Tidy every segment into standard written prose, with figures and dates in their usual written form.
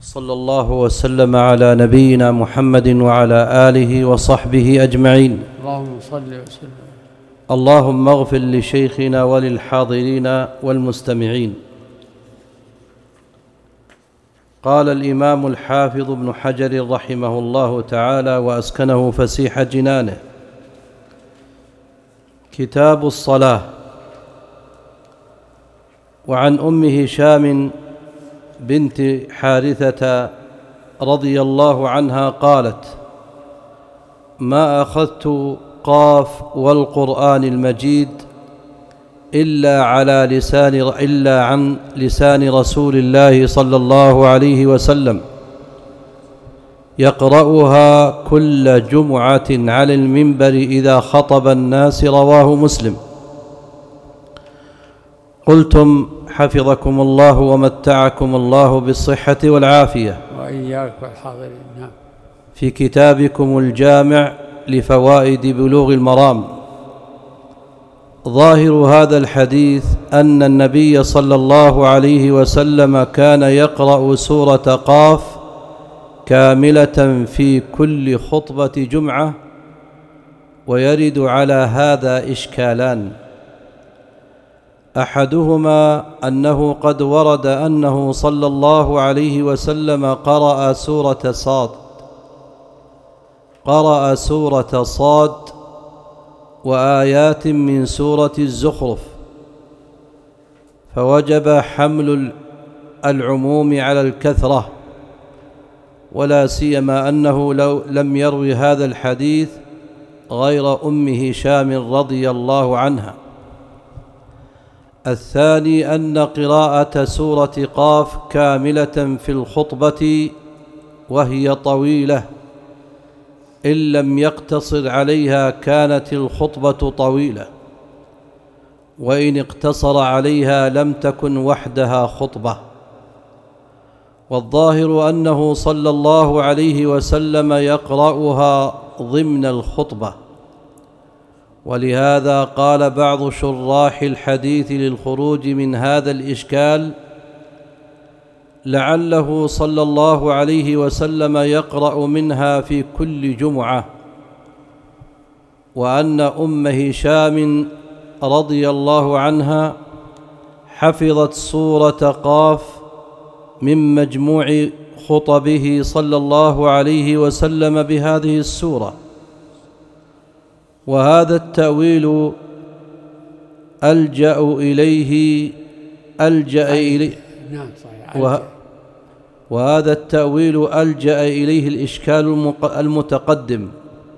صلى الله وسلم على نبينا محمد وعلى آله وصحبه أجمعين. اللهم صل وسلم. اللهم اغفر لشيخنا وللحاضرين والمستمعين. قال الإمام الحافظ ابن حجر رحمه الله تعالى وأسكنه فسيح جنانه: كتاب الصلاة. وعن أم هشام بنت حارثة رضي الله عنها قالت: ما أخذت قاف والقرآن المجيد إلا عن لسان رسول الله صلى الله عليه وسلم يقرأها كل جمعة على المنبر إذا خطب الناس. رواه مسلم. قلتم حفظكم الله ومتعكم الله بالصحة والعافية، وإياك والحاضرين. نعم. في كتابكم الجامع لفوائد بلوغ المرام. ظاهر هذا الحديث أن النبي صلى الله عليه وسلم كان يقرأ سورة قاف كاملة في كل خطبة جمعة، ويرد على هذا إشكالان: أحدهما أنه قد ورد أنه صلى الله عليه وسلم قرأ سورة صاد وآيات من سورة الزخرف، فوجب حمل العموم على الكثرة، ولا سيما أنه لم يروي هذا الحديث غير أم هشام رضي الله عنها. الثاني أن قراءة سورة قاف كاملة في الخطبة وهي طويلة إن لم يقتصر عليها كانت الخطبة طويلة، وإن اقتصر عليها لم تكن وحدها خطبة. والظاهر أنه صلى الله عليه وسلم يقرأها ضمن الخطبة، ولهذا قال بعض شراح الحديث للخروج من هذا الإشكال: لعله صلى الله عليه وسلم يقرأ منها في كل جمعة، وأن أم هشام رضي الله عنها حفظت سورة قاف من مجموع خطبه صلى الله عليه وسلم بهذه السورة. وهذا التأويل ألجأ إليه نعم صحيح. وهذا التأويل ألجأ إليه الإشكال المتقدم،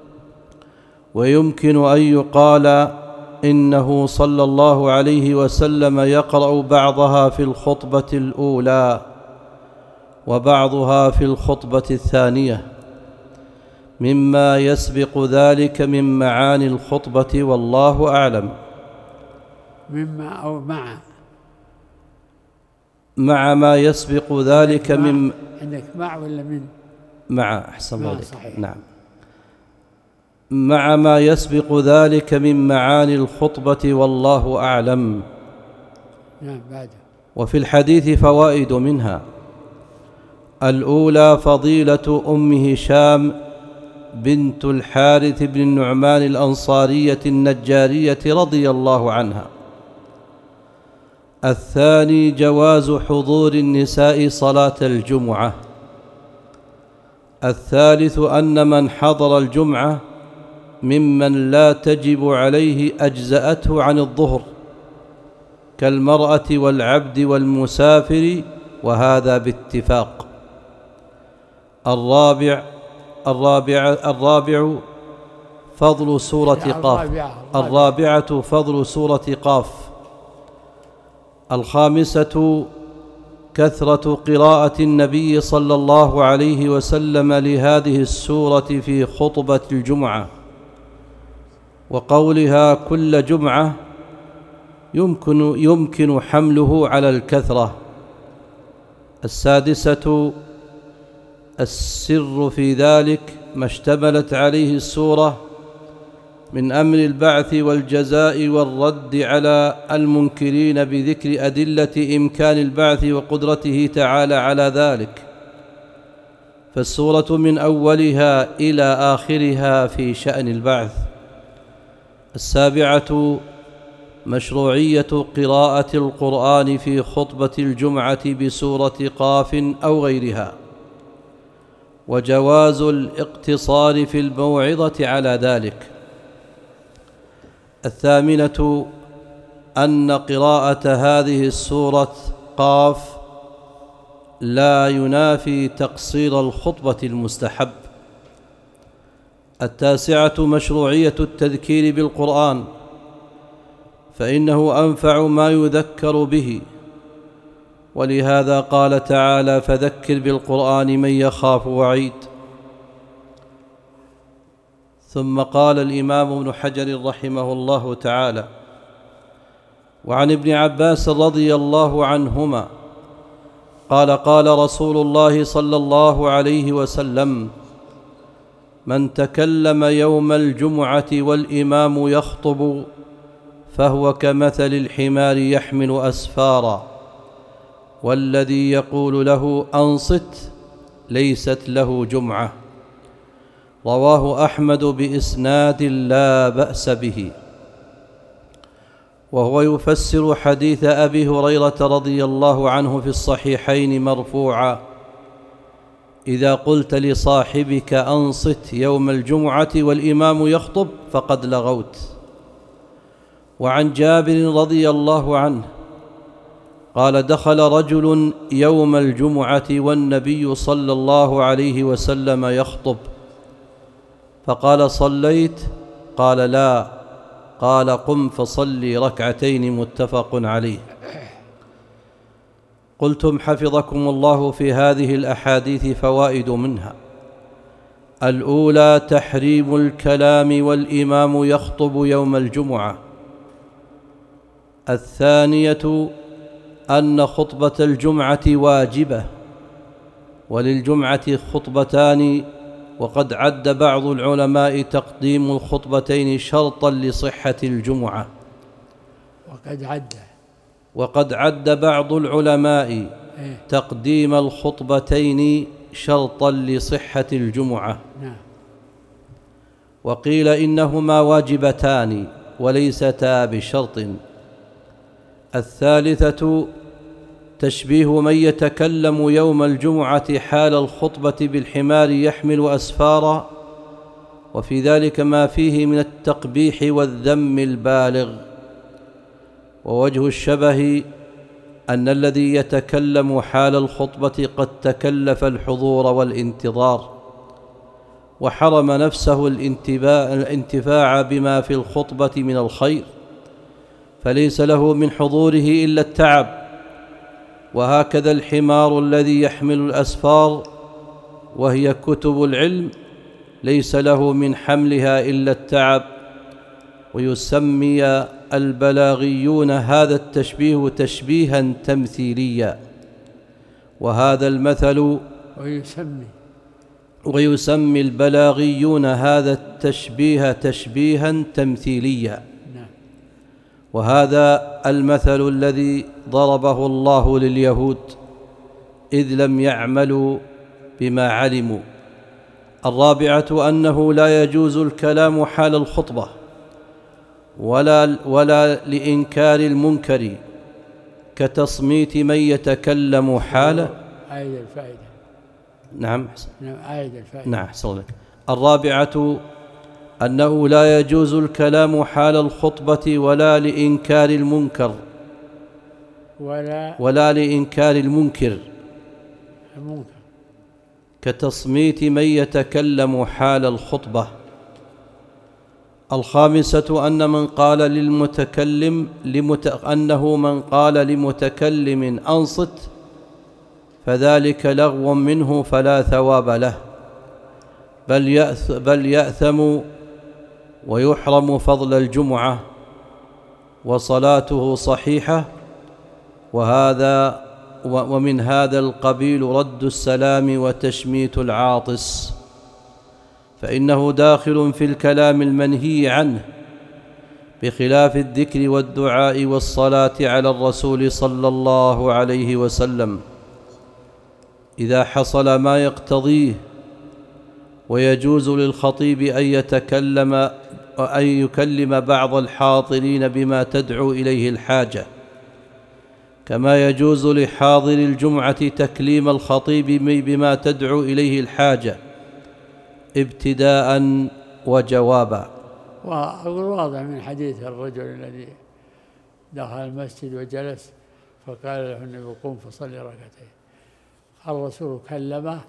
ويمكن أن يقال إنه صلى الله عليه وسلم يقرأ بعضها في الخطبة الأولى وبعضها في الخطبة الثانية، مما يسبق ذلك من معاني الخطبة، والله أعلم. مما أو مع ما يسبق ذلك من عندك مع ولا من؟ مع أحسن ذلك. نعم. مع ما يسبق ذلك من معاني الخطبة، والله أعلم. نعم. بعد. وفي الحديث فوائد منها: الأولى فضيلة أم هشام بنت الحارث بن النعمان الأنصارية النجارية رضي الله عنها. الثاني جواز حضور النساء صلاة الجمعة. الثالث أن من حضر الجمعة ممن لا تجب عليه أجزأته عن الظهر، كالمرأة والعبد والمسافر، وهذا باتفاق. الرابع فضل سورة قاف. الرابعة فضل سورة قاف. الخامسة كثرة قراءة النبي صلى الله عليه وسلم لهذه السورة في خطبة الجمعة، وقولها كل جمعة يمكن حمله على الكثرة. السادسة السر في ذلك ما اشتملت عليه السورة من أمر البعث والجزاء والرد على المنكرين بذكر أدلة إمكان البعث وقدرته تعالى على ذلك، فالسورة من أولها إلى آخرها في شأن البعث. 7 مشروعية قراءة القرآن في خطبة الجمعة بسورة قاف أو غيرها، وجواز الاقتصار في الموعظة على ذلك. 8 أن قراءة هذه السورة قاف لا ينافي تقصير الخطبة المستحب. 9 مشروعية التذكير بالقرآن، فإنه أنفع ما يذكر به، ولهذا قال تعالى: فذكر بالقرآن من يخاف وعيد. ثم قال الإمام ابن حجر رحمه الله تعالى: وعن ابن عباس رضي الله عنهما قال: قال رسول الله صلى الله عليه وسلم: من تكلم يوم الجمعة والإمام يخطب فهو كمثل الحمار يحمل أسفارا، والذي يقول له أنصت ليست له جمعة. رواه أحمد بإسناد لا بأس به. وهو يفسر حديث أبي هريرة رضي الله عنه في الصحيحين مرفوعا: إذا قلت لصاحبك أنصت يوم الجمعة والإمام يخطب فقد لغوت. وعن جابر رضي الله عنه قال: دخل رجل يوم الجمعة والنبي صلى الله عليه وسلم يخطب، فقال: صليت؟ قال: لا. قال: قم فصلي ركعتين. متفق عليه. قلتم حفظكم الله: في هذه الأحاديث فوائد منها: الأولى تحريم الكلام والإمام يخطب يوم الجمعة. 2 أن خطبة الجمعة واجبة، وللجمعة خطبتان، وقد عد بعض العلماء تقديم الخطبتين شرطا لصحة الجمعة. وقد عد بعض العلماء تقديم الخطبتين شرطا لصحة الجمعة. وقيل إنهما واجبتان وليستا بشرط. 3 تشبيه من يتكلم يوم الجمعة حال الخطبة بالحمار يحمل أسفارا، وفي ذلك ما فيه من التقبيح والذم البالغ. ووجه الشبه أن الذي يتكلم حال الخطبة قد تكلف الحضور والانتظار، وحرم نفسه الانتفاع بما في الخطبة من الخير، فليس له من حضوره إلا التعب. وهكذا الحمار الذي يحمل الأسفار وهي كتب العلم ليس له من حملها إلا التعب. ويسمي البلاغيون هذا التشبيه تشبيها تمثيليا، وهذا المثل ويسمي البلاغيون هذا التشبيه تشبيها تمثيليا. وهذا المثل الذي ضربه الله لليهود إذ لم يعملوا بما علموا. 4 أنه لا يجوز الكلام حال الخطبة ولا لإنكار المنكر كتصميت من يتكلم حال. عايد الفائدة. نعم. عايد الفائدة. نعم. 4 أنه لا يجوز الكلام حال الخطبة ولا لإنكار المنكر ولا لإنكار المنكر كتصميت من يتكلم حال الخطبة. 5 أن من قال أنه من قال لمتكلم أنصت فذلك لغو منه فلا ثواب له، بل يأثم ويحرم فضل الجمعة وصلاته صحيحة. ومن هذا القبيل رد السلام وتشميت العاطس، فإنه داخل في الكلام المنهي عنه، بخلاف الذكر والدعاء والصلاة على الرسول صلى الله عليه وسلم إذا حصل ما يقتضيه ويجوز للخطيب أن يكلم بعض الحاضرين بما تدعو إليه الحاجة، كما يجوز لحاضر الجمعة تكليم الخطيب بما تدعو إليه الحاجة ابتداء وجوابا. وأقول واضح من حديث الرجل الذي دخل المسجد وجلس فقال له النبي قم فصلي ركعتين، الرسول كلمه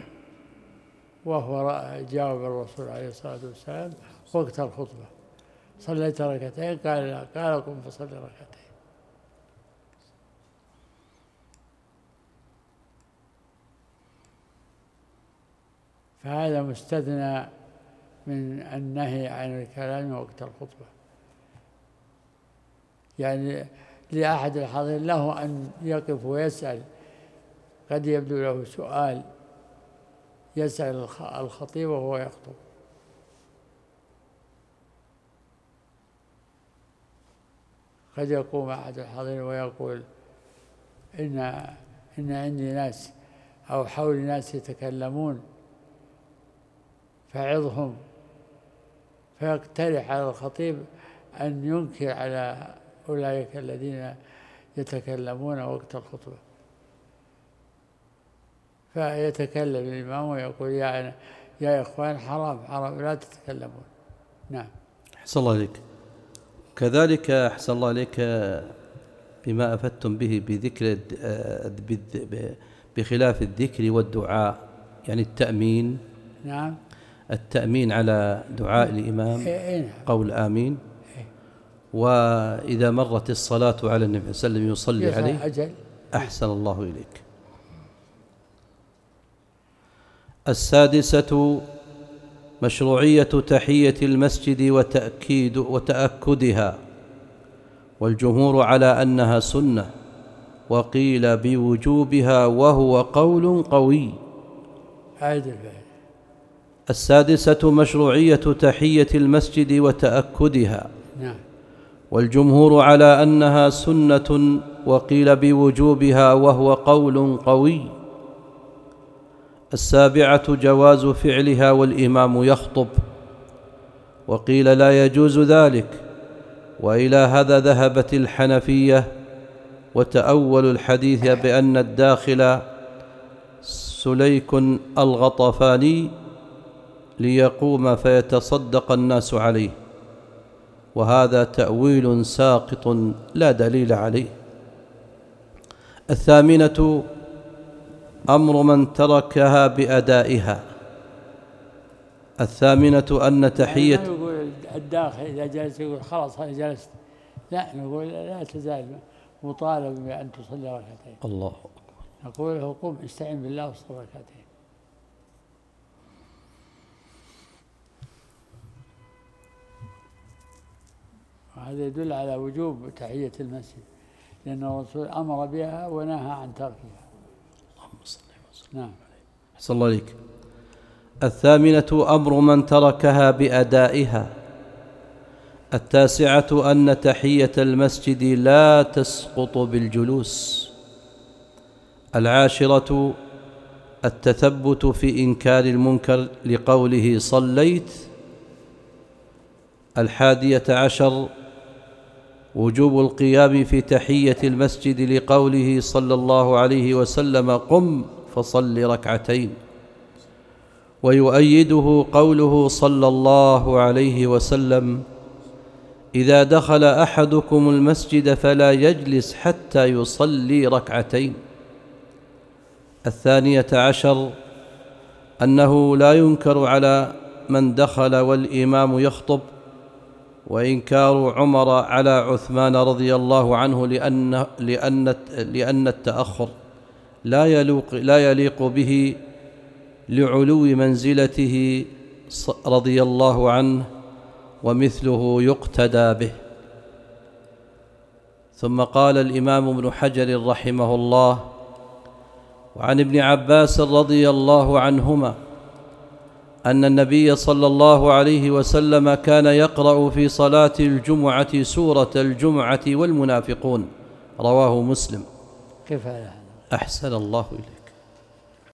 وهو جاوب الرسول عليه الصلاة والسلام وقت الخطبة، صليت ركعتين؟ قال لا، قال قم فصلي ركعتين. فهذا مستثنى من النهي عن الكلام وقت الخطبة، يعني لأحد الحاضرين له أن يقف ويسأل، قد يبدو له سؤال يسأل الخطيب وهو يخطب. قد يقوم أحد الحاضرين ويقول إن عندي ناس أو حولي ناس يتكلمون فعظهم، فيقترح على الخطيب أن ينكر على أولئك الذين يتكلمون وقت الخطبة، فيتكلم الإمام ويقول يا إخوان حرام لا تتكلمون. نعم. أحسن الله عليك. كذلك أحسن الله عليك بما أفدتم به بذكر بخلاف الذكر والدعاء، يعني التأمين. نعم. التأمين على دعاء الإمام قول آمين، وإذا مرت الصلاة على النبي صلى الله عليه وسلم يصلي عليه. أجل. أحسن الله إليك. السادسة مشروعية تحية المسجد وتأكدها، والجمهور على أنها سنة، وقيل بوجوبها وهو قول قوي. السادسة مشروعية تحية المسجد وتأكدها، والجمهور على أنها سنة، وقيل بوجوبها وهو قول قوي. السابعة جواز فعلها والإمام يخطب، وقيل لا يجوز ذلك، وإلى هذا ذهبت الحنفية، وتأول الحديث بأن الداخل سليك الغطفاني ليقوم فيتصدق الناس عليه، وهذا تأويل ساقط لا دليل عليه. الثامنة أمر من تركها بأدائها. الثامنة أن تحية يعني نقول الداخل إذا جلس يقول خلاص أنا جلست، لا، نقول لا تزال مطالب بأن تصلي ركعتين. الله أكبر. نقول له قم استعن بالله وصل ركعتين. وهذا يدل على وجوب تحية المسجد، لأن الرسول أمر بها ونهى عن تركها. اللهم صل وسلم. نعم. أحسن الله عليك. الثامنة أمر من تركها بأدائها. التاسعة أن تحية المسجد لا تسقط بالجلوس. العاشرة التثبت في إنكار المنكر لقوله صليت. 11 وجوب القيام في تحية المسجد لقوله صلى الله عليه وسلم قم فصل ركعتين، ويؤيده قوله صلى الله عليه وسلم إذا دخل أحدكم المسجد فلا يجلس حتى يصلي ركعتين. 12 أنه لا ينكر على من دخل والإمام يخطب، وإنكار عمر على عثمان رضي الله عنه لأن التأخر لا يليق به لعلو منزلته رضي الله عنه، ومثله يقتدى به. ثم قال الإمام ابن حجر رحمه الله: وعن ابن عباس رضي الله عنهما أن النبي صلى الله عليه وسلم كان يقرأ في صلاة الجمعة سورة الجمعة والمنافقون. رواه مسلم. كيف هذا؟ أحسن الله إليك.